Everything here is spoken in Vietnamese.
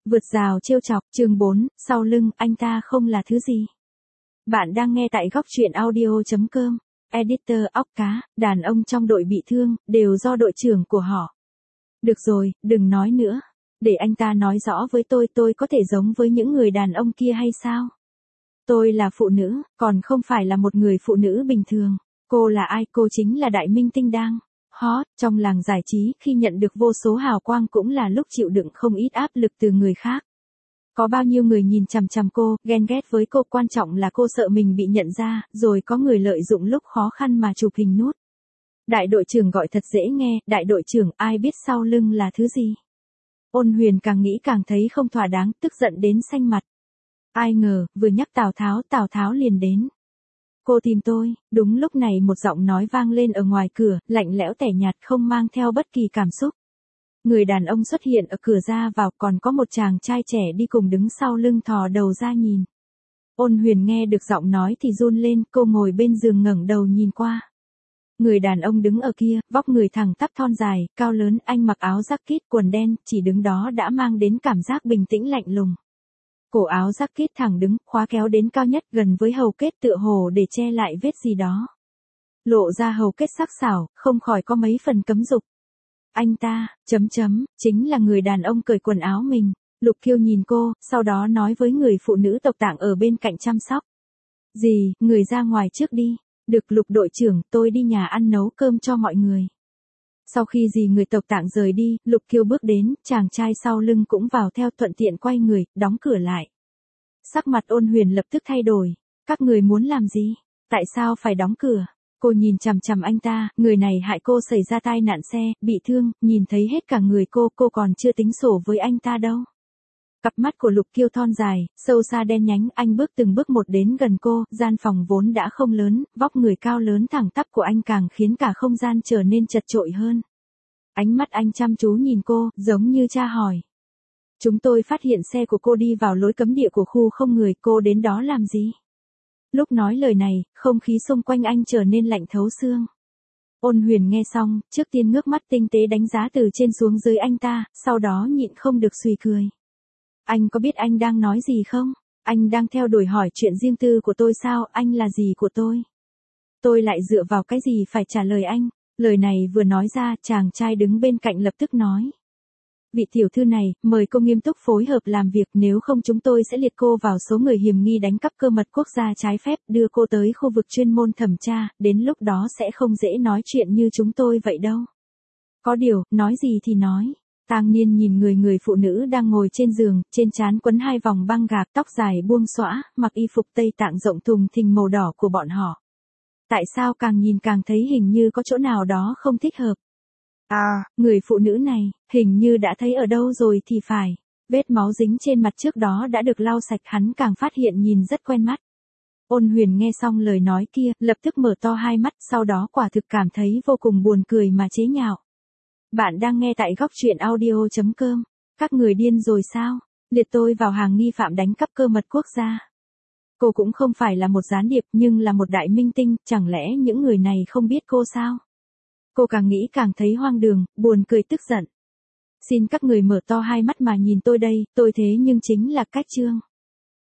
Vượt rào trêu chọc, chương 4, sau lưng, anh ta không là thứ gì. Bạn đang nghe tại góc truyện audio.com. Editor óc cá, đàn ông trong đội bị thương, đều do đội trưởng của họ. Được rồi, đừng nói nữa. Để anh ta nói rõ với tôi có thể giống với những người đàn ông kia hay sao? Tôi là phụ nữ, còn không phải là một người phụ nữ bình thường. Cô là ai? Cô chính là đại minh tinh đang hot trong làng giải trí, khi nhận được vô số hào quang cũng là lúc chịu đựng không ít áp lực từ người khác. Có bao nhiêu người nhìn chằm chằm cô, ghen ghét với cô, quan trọng là cô sợ mình bị nhận ra, rồi có người lợi dụng lúc khó khăn mà chụp hình nút. Đại đội trưởng gọi thật dễ nghe, đại đội trưởng, ai biết sau lưng là thứ gì? Ôn Huyền càng nghĩ càng thấy không thỏa đáng, tức giận đến xanh mặt. Ai ngờ, vừa nhắc Tào Tháo liền đến. Cô tìm tôi. Đúng lúc này một giọng nói vang lên ở ngoài cửa, lạnh lẽo tẻ nhạt, không mang theo bất kỳ cảm xúc. Người đàn ông xuất hiện ở cửa ra vào, còn có một chàng trai trẻ đi cùng đứng sau lưng thò đầu ra nhìn. Ôn Huyền nghe được giọng nói thì run lên, cô ngồi bên giường ngẩng đầu nhìn qua. Người đàn ông đứng ở kia, vóc người thẳng tắp thon dài, cao lớn, anh mặc áo jacket, quần đen, chỉ đứng đó đã mang đến cảm giác bình tĩnh lạnh lùng. Cổ áo jacket thẳng đứng, khóa kéo đến cao nhất gần với hầu kết, tựa hồ để che lại vết gì đó. Lộ ra hầu kết sắc sảo, không khỏi có mấy phần cấm dục. Anh ta, chính là người đàn ông cởi quần áo mình. Lục Kiêu nhìn cô, sau đó nói với người phụ nữ tộc tạng ở bên cạnh chăm sóc. Gì, người ra ngoài trước đi. Được Lục đội trưởng, tôi đi nhà ăn nấu cơm cho mọi người. Sau khi người tộc tạng rời đi, Lục Kiêu bước đến, chàng trai sau lưng cũng vào theo, thuận tiện quay người, đóng cửa lại. Sắc mặt Ôn Huyền lập tức thay đổi. Các người muốn làm gì? Tại sao phải đóng cửa? Cô nhìn chằm chằm anh ta, người này hại cô xảy ra tai nạn xe, bị thương, nhìn thấy hết cả người cô còn chưa tính sổ với anh ta đâu. Cặp mắt của Lục Kiêu thon dài, sâu xa đen nhánh, anh bước từng bước một đến gần cô, gian phòng vốn đã không lớn, vóc người cao lớn thẳng tắp của anh càng khiến cả không gian trở nên chật chội hơn. Ánh mắt anh chăm chú nhìn cô, giống như tra hỏi. Chúng tôi phát hiện xe của cô đi vào lối cấm địa của khu không người, cô đến đó làm gì? Lúc nói lời này, không khí xung quanh anh trở nên lạnh thấu xương. Ôn Huyền nghe xong, trước tiên ngước mắt tinh tế đánh giá từ trên xuống dưới anh ta, sau đó nhịn không được suy cười. Anh có biết anh đang nói gì không? Anh đang theo đuổi hỏi chuyện riêng tư của tôi sao? Anh là gì của tôi? Tôi lại dựa vào cái gì phải trả lời anh? Lời này vừa nói ra, chàng trai đứng bên cạnh lập tức nói. Vị tiểu thư này, mời cô nghiêm túc phối hợp làm việc, nếu không chúng tôi sẽ liệt cô vào số người hiểm nghi đánh cắp cơ mật quốc gia trái phép, đưa cô tới khu vực chuyên môn thẩm tra, đến lúc đó sẽ không dễ nói chuyện như chúng tôi vậy đâu. Có điều, nói gì thì nói. Tang Nhiên nhìn người phụ nữ đang ngồi trên giường, trên trán quấn 2 vòng băng gạc, tóc dài buông xõa, mặc y phục Tây Tạng rộng thùng thình màu đỏ của bọn họ. Tại sao càng nhìn càng thấy hình như có chỗ nào đó không thích hợp? Người phụ nữ này, hình như đã thấy ở đâu rồi thì phải. Vết máu dính trên mặt trước đó đã được lau sạch, hắn càng phát hiện nhìn rất quen mắt. Ôn Huyền nghe xong lời nói kia, lập tức mở to hai mắt, sau đó quả thực cảm thấy vô cùng buồn cười mà chế nhạo. Bạn đang nghe tại góc truyện audio.com. Các người điên rồi sao? Liệt tôi vào hàng nghi phạm đánh cắp cơ mật quốc gia. Cô cũng không phải là một gián điệp, nhưng là một đại minh tinh, chẳng lẽ những người này không biết cô sao? Cô càng nghĩ càng thấy hoang đường, buồn cười tức giận. Xin các người mở to hai mắt mà nhìn tôi đây, tôi thế nhưng chính là Cách Trương.